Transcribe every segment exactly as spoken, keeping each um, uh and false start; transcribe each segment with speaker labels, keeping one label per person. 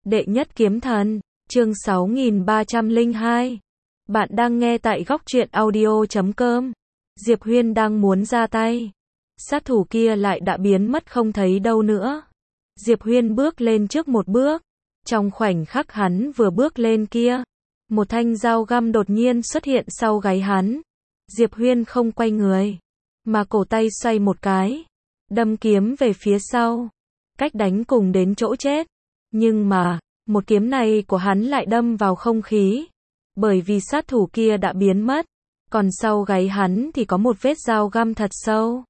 Speaker 1: Đệ nhất kiếm thần, chương sáu nghìn ba trăm lẻ hai. Bạn đang nghe tại góc truyện audio chấm com. Diệp Huyên đang muốn ra tay. Sát thủ kia lại đã biến mất không thấy đâu nữa. Diệp Huyên bước lên trước một bước. Trong khoảnh khắc hắn vừa bước lên kia, một thanh dao găm đột nhiên xuất hiện sau gáy hắn. Diệp Huyên không quay người, mà cổ tay xoay một cái, đâm kiếm về phía sau, cách đánh cùng đến chỗ chết. Nhưng mà, một kiếm này của hắn lại đâm vào không khí, bởi vì sát thủ kia đã biến mất, còn sau gáy hắn thì có một vết dao găm thật sâu.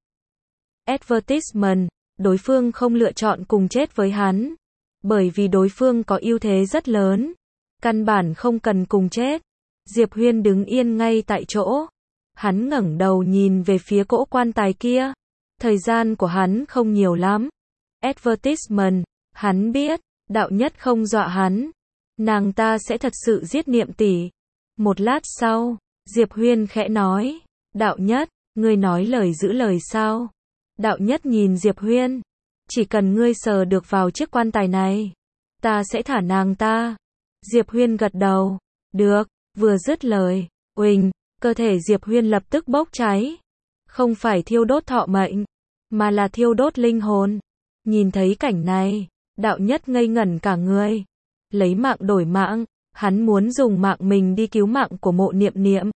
Speaker 1: Advertisement, đối phương không lựa chọn cùng chết với hắn, bởi vì đối phương có ưu thế rất lớn, căn bản không cần cùng chết. Diệp Huyên đứng yên ngay tại chỗ, hắn ngẩng đầu nhìn về phía cỗ quan tài kia, thời gian của hắn không nhiều lắm. Advertisement, hắn biết, đạo nhất không dọa hắn, nàng ta sẽ thật sự giết Niệm tỷ. Một lát sau, Diệp Huyên khẽ nói, đạo nhất, ngươi nói lời giữ lời sao? Đạo nhất nhìn Diệp Huyên, chỉ cần ngươi sờ được vào chiếc quan tài này, ta sẽ thả nàng ta. Diệp Huyên gật đầu, được. Vừa dứt lời, uỳnh, cơ thể Diệp Huyên lập tức bốc cháy. Không phải thiêu đốt thọ mệnh, mà là thiêu đốt linh hồn. Nhìn thấy cảnh này, đạo nhất ngây ngẩn cả người. Lấy mạng đổi mạng, hắn muốn dùng mạng mình đi cứu mạng của Mộ Niệm Niệm.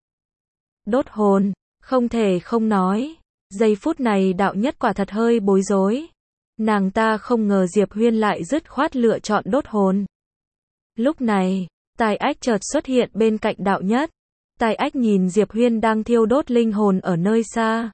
Speaker 1: Đốt hồn, không thể không nói. Giây phút này đạo nhất quả thật hơi bối rối. Nàng ta không ngờ Diệp Huyên lại dứt khoát lựa chọn đốt hồn. Lúc này, Tài Ách chợt xuất hiện bên cạnh đạo nhất. Tài Ách nhìn Diệp Huyên đang thiêu đốt linh hồn ở nơi xa,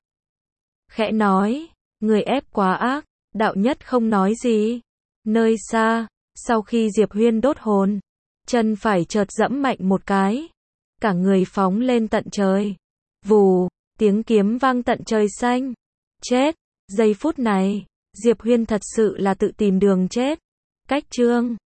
Speaker 1: khẽ nói, người ép quá ác. Đạo nhất không nói gì. Nơi xa, sau khi Diệp Huyên đốt hồn, chân phải chợt giẫm mạnh một cái, cả người phóng lên tận trời. Vù, tiếng kiếm vang tận trời xanh. Chết. Giây phút này, Diệp Huyên thật sự là tự tìm đường chết. Cách chương